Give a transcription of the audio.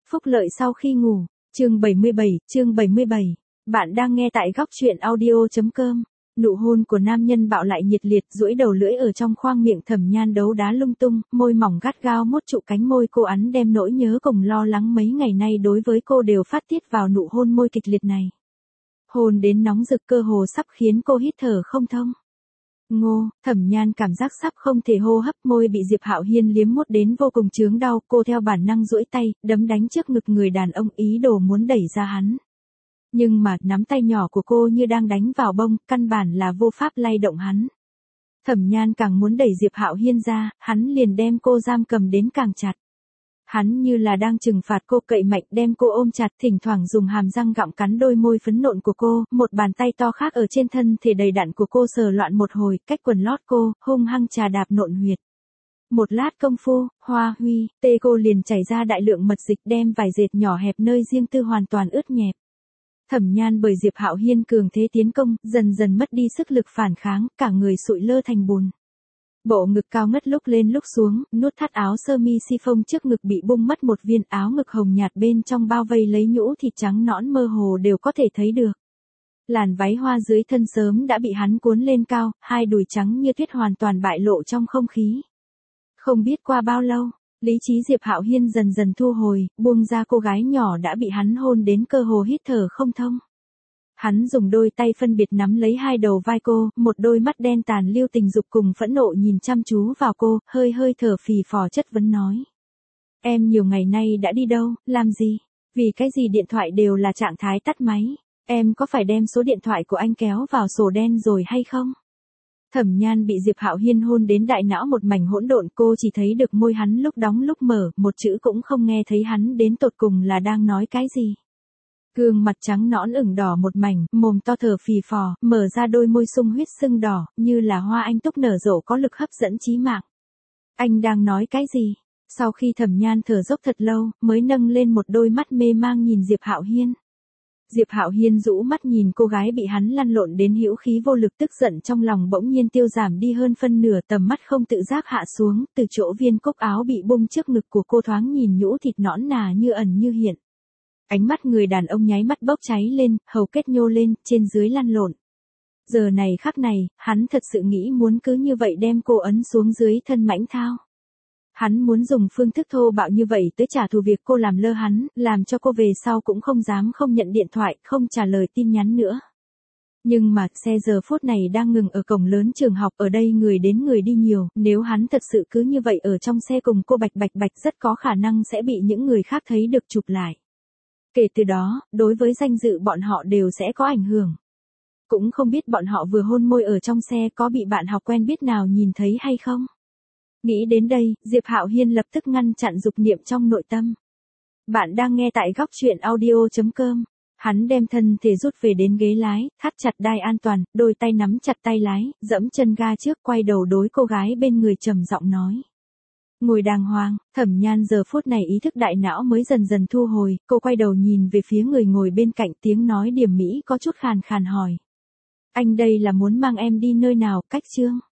Phúc lợi sau khi ngủ, chương 77. Bạn đang nghe tại góc chuyện audio.com. Nụ hôn của nam nhân bạo lại nhiệt liệt, duỗi đầu lưỡi ở trong khoang miệng Thẩm Nhan đấu đá lung tung, môi mỏng gắt gao mốt trụ cánh môi cô, hắn đem nỗi nhớ cùng lo lắng mấy ngày nay đối với cô đều phát tiết vào nụ hôn môi kịch liệt này. Hôn đến nóng rực, cơ hồ sắp khiến cô hít thở không thông. Ngô, Thẩm Nhan cảm giác sắp không thể hô hấp, môi bị Diệp Hạo Hiên liếm mút đến vô cùng chướng đau, cô theo bản năng duỗi tay, đấm đánh trước ngực người đàn ông, ý đồ muốn đẩy ra hắn. Nhưng mà, nắm tay nhỏ của cô như đang đánh vào bông, căn bản là vô pháp lay động hắn. Thẩm Nhan càng muốn đẩy Diệp Hạo Hiên ra, hắn liền đem cô giam cầm đến càng chặt. Hắn như là đang trừng phạt cô, cậy mạnh đem cô ôm chặt, thỉnh thoảng dùng hàm răng gặm cắn đôi môi phấn nộn của cô, một bàn tay to khác ở trên thân thể đầy đặn của cô sờ loạn một hồi, cách quần lót cô, hung hăng chà đạp nộn huyệt. Một lát công phu, hoa huy, tê cô liền chảy ra đại lượng mật dịch, đem vải dệt nhỏ hẹp nơi riêng tư hoàn toàn ướt nhẹp. Thẩm Nhan bởi Diệp Hạo Hiên cường thế tiến công, dần dần mất đi sức lực phản kháng, cả người sụi lơ thành bùn. Bộ ngực cao ngất lúc lên lúc xuống, nút thắt áo sơ mi chiffon trước ngực bị bung mất một viên, áo ngực hồng nhạt bên trong bao vây lấy nhũ thịt trắng nõn mơ hồ đều có thể thấy được. Làn váy hoa dưới thân sớm đã bị hắn cuốn lên cao, hai đùi trắng như tuyết hoàn toàn bại lộ trong không khí. Không biết qua bao lâu, lý trí Diệp Hạo Hiên dần dần thu hồi, buông ra cô gái nhỏ đã bị hắn hôn đến cơ hồ hít thở không thông. Hắn dùng đôi tay phân biệt nắm lấy hai đầu vai cô, một đôi mắt đen tàn lưu tình dục cùng phẫn nộ nhìn chăm chú vào cô, hơi thở phì phò chất vấn nói. Em nhiều ngày nay đã đi đâu, làm gì? Vì cái gì điện thoại đều là trạng thái tắt máy? Em có phải đem số điện thoại của anh kéo vào sổ đen rồi hay không? Thẩm Nhan bị Diệp Hạo Hiên hôn đến đại não một mảnh hỗn độn, cô chỉ thấy được môi hắn lúc đóng lúc mở, một chữ cũng không nghe thấy hắn đến tột cùng là đang nói cái gì. Gương mặt trắng nõn ửng đỏ một mảnh, mồm to thở phì phò, mở ra đôi môi sung huyết sưng đỏ, như là hoa anh túc nở rộ có lực hấp dẫn chí mạng. Anh đang nói cái gì? Sau khi Thẩm Nhan thở dốc thật lâu, mới nâng lên một đôi mắt mê mang nhìn Diệp Hạo Hiên. Diệp Hạo Hiên rũ mắt nhìn cô gái bị hắn lăn lộn đến hữu khí vô lực, tức giận trong lòng bỗng nhiên tiêu giảm đi hơn phân nửa, tầm mắt không tự giác hạ xuống, từ chỗ viên cúc áo bị bung trước ngực của cô thoáng nhìn nhũ thịt nõn nà như ẩn như hiện. Ánh mắt người đàn ông nháy mắt bốc cháy lên, hầu kết nhô lên, trên dưới lăn lộn. Giờ này khắc này, hắn thật sự nghĩ muốn cứ như vậy đem cô ấn xuống dưới thân mãnh thao. Hắn muốn dùng phương thức thô bạo như vậy tới trả thù việc cô làm lơ hắn, làm cho cô về sau cũng không dám không nhận điện thoại, không trả lời tin nhắn nữa. Nhưng mà, xe giờ phút này đang ngừng ở cổng lớn trường học, ở đây người đến người đi nhiều, nếu hắn thật sự cứ như vậy ở trong xe cùng cô bạch rất có khả năng sẽ bị những người khác thấy được chụp lại. Kể từ đó, đối với danh dự bọn họ đều sẽ có ảnh hưởng. Cũng không biết bọn họ vừa hôn môi ở trong xe có bị bạn học quen biết nào nhìn thấy hay không. Nghĩ đến đây, Diệp Hạo Hiên lập tức ngăn chặn dục niệm trong nội tâm. Bạn đang nghe tại góc chuyện audio.com. Hắn đem thân thể rút về đến ghế lái, thắt chặt đai an toàn, đôi tay nắm chặt tay lái, dẫm chân ga trước, quay đầu đối cô gái bên người trầm giọng nói. Ngồi đàng hoàng, Thẩm Nhan giờ phút này ý thức đại não mới dần dần thu hồi, cô quay đầu nhìn về phía người ngồi bên cạnh, tiếng nói điềm mỹ có chút khàn khàn hỏi. Anh đây là muốn mang em đi nơi nào, cách chương?